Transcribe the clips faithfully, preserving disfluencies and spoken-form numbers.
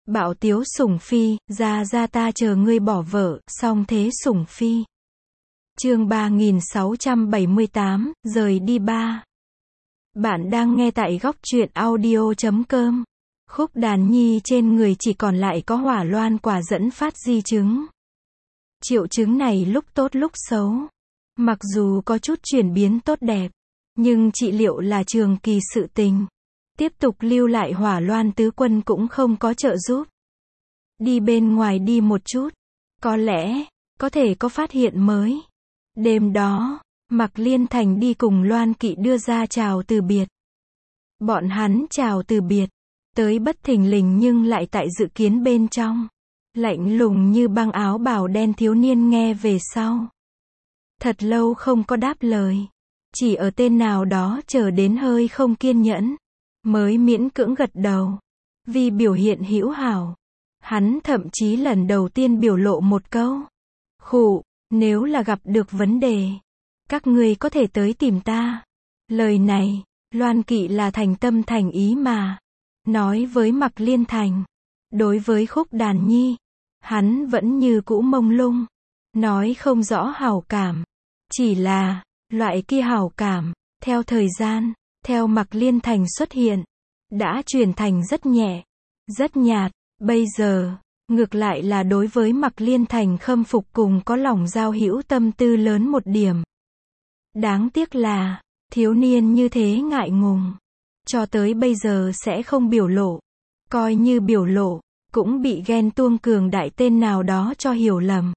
Bạo tiếu sủng phi, ra ra ta chờ ngươi bỏ vợ, song thế sủng phi. Chương ba nghìn sáu trăm bảy mươi tám, rời đi ba. Bạn đang nghe tại góc truyện audio chấm com. Khúc Đàn Nhi trên người chỉ còn lại có hỏa loan quả dẫn phát di chứng. Triệu chứng này lúc tốt lúc xấu. Mặc dù có chút chuyển biến tốt đẹp, nhưng trị liệu là trường kỳ sự tình. Tiếp tục lưu lại hỏa loan tứ quân cũng không có trợ giúp. Đi bên ngoài đi một chút, có lẽ, có thể có phát hiện mới. Đêm đó, Mạc Liên Thành đi cùng Loan Kỵ đưa ra chào từ biệt. Bọn hắn chào từ biệt, tới bất thình lình nhưng lại tại dự kiến bên trong. Lạnh lùng như băng áo bào đen thiếu niên nghe về sau. Thật lâu không có đáp lời. Chỉ ở tên nào đó chờ đến hơi không kiên nhẫn, mới miễn cưỡng gật đầu. Vì biểu hiện hữu hảo, hắn thậm chí lần đầu tiên biểu lộ một câu. Khụ, nếu là gặp được vấn đề, các ngươi có thể tới tìm ta. Lời này, Loan Kỵ là thành tâm thành ý mà. Nói với Mạc Liên Thành. Đối với Khúc Đàn Nhi, hắn vẫn như cũ mông lung. Nói không rõ hảo cảm. Chỉ là, loại kia hảo cảm, theo thời gian, theo Mạc Liên Thành xuất hiện, đã chuyển thành rất nhẹ, rất nhạt. Bây giờ, ngược lại là đối với Mạc Liên Thành khâm phục cùng có lòng giao hữu tâm tư lớn một điểm. Đáng tiếc là, thiếu niên như thế ngại ngùng. Cho tới bây giờ sẽ không biểu lộ. Coi như biểu lộ, cũng bị ghen tuông cường đại tên nào đó cho hiểu lầm.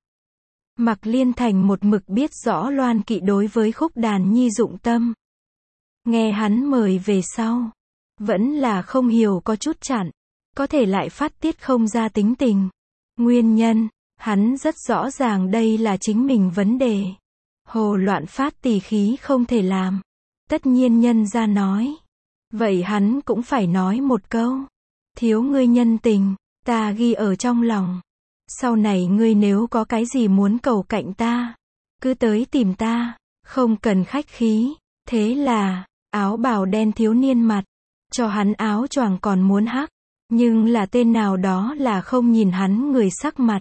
Mạc Liên Thành một mực biết rõ Loan Kỵ đối với Khúc Đàn Nhi dụng tâm. Nghe hắn mời về sau, vẫn là không hiểu có chút chặn. Có thể lại phát tiết không ra tính tình. Nguyên nhân, hắn rất rõ ràng đây là chính mình vấn đề. Hồ loạn phát tỳ khí không thể làm. Tất nhiên nhân ra nói. Vậy hắn cũng phải nói một câu. Thiếu ngươi nhân tình, ta ghi ở trong lòng. Sau này ngươi nếu có cái gì muốn cầu cạnh ta, cứ tới tìm ta, không cần khách khí. Thế là, áo bào đen thiếu niên mặt, cho hắn áo choàng còn muốn hắc. Nhưng là tên nào đó là không nhìn hắn người sắc mặt.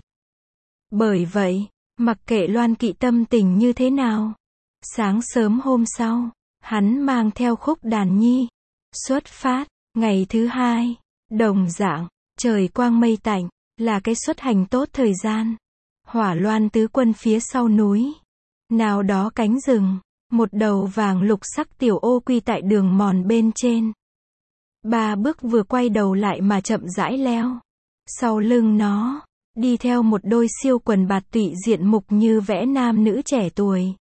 Bởi vậy, mặc kệ Loan Kỵ tâm tình như thế nào, sáng sớm hôm sau, hắn mang theo Khúc Đàn Nhi, xuất phát. Ngày thứ hai, đồng dạng, trời quang mây tạnh, là cái xuất hành tốt thời gian. Hỏa loan tứ quân phía sau núi, nào đó cánh rừng, một đầu vàng lục sắc tiểu ô quy tại đường mòn bên trên. Ba bước vừa quay đầu lại mà chậm rãi leo. Sau lưng nó, đi theo một đôi siêu quần bạt tụy diện mục như vẽ nam nữ trẻ tuổi.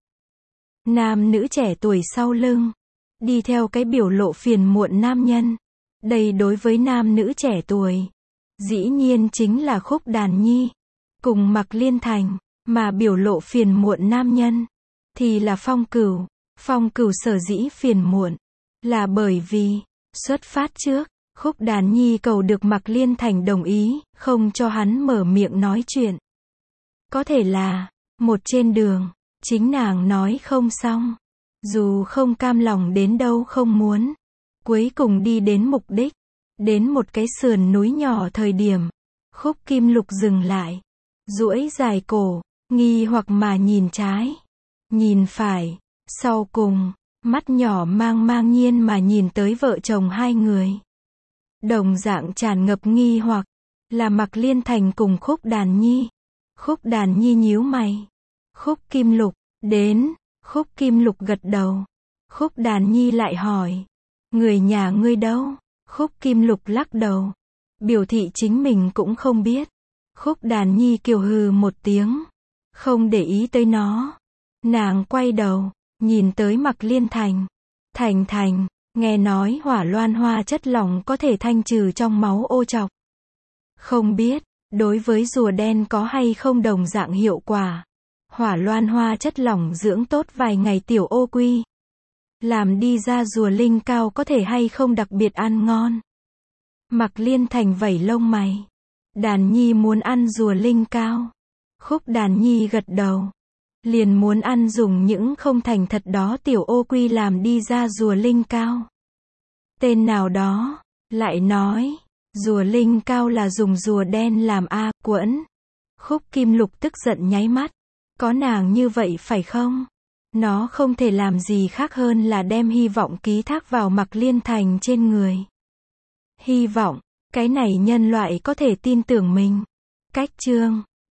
Nam nữ trẻ tuổi sau lưng, đi theo cái biểu lộ phiền muộn nam nhân. Đây đối với nam nữ trẻ tuổi, dĩ nhiên chính là Khúc Đàn Nhi, cùng Mạc Liên Thành, mà biểu lộ phiền muộn nam nhân, thì là Phong Cửu. Phong Cửu sở dĩ phiền muộn, là bởi vì, xuất phát trước, Khúc Đàn Nhi cầu được Mạc Liên Thành đồng ý, không cho hắn mở miệng nói chuyện. Có thể là, một trên đường, chính nàng nói không xong. Dù không cam lòng đến đâu không muốn. Cuối cùng đi đến mục đích. Đến một cái sườn núi nhỏ thời điểm. Khúc Kim Lục dừng lại. Duỗi dài cổ, nghi hoặc mà nhìn trái. Nhìn phải. Sau cùng, mắt nhỏ mang mang nhiên mà nhìn tới vợ chồng hai người. Đồng dạng tràn ngập nghi hoặc, là Mạc Liên Thành cùng Khúc Đàn Nhi. Khúc Đàn Nhi nhíu mày. Khúc Kim Lục, đến. Khúc Kim Lục gật đầu. Khúc Đàn Nhi lại hỏi. Người nhà ngươi đâu? Khúc Kim Lục lắc đầu. Biểu thị chính mình cũng không biết. Khúc Đàn Nhi kiều hừ một tiếng. Không để ý tới nó. Nàng quay đầu, nhìn tới Mạc Liên Thành. Thành Thành, nghe nói hỏa loan hoa chất lỏng có thể thanh trừ trong máu ô trọc. Không biết, đối với rùa đen có hay không đồng dạng hiệu quả. Hỏa loan hoa chất lỏng dưỡng tốt vài ngày tiểu ô quy. Làm đi ra rùa linh cao có thể hay không đặc biệt ăn ngon. Mạc Liên Thành vẩy lông mày. Đàn Nhi muốn ăn rùa linh cao. Khúc Đàn Nhi gật đầu. Liền muốn ăn dùng những không thành thật đó tiểu ô quy làm đi ra rùa linh cao. Tên nào đó, lại nói, Rùa linh cao là dùng rùa đen làm a, quẫn. Khúc Kim Lục tức giận nháy mắt. Có nàng như vậy phải không? Nó không thể làm gì khác hơn là đem hy vọng ký thác vào Mạc Liên Thành trên người. Hy vọng, cái này nhân loại có thể tin tưởng mình. Cách chương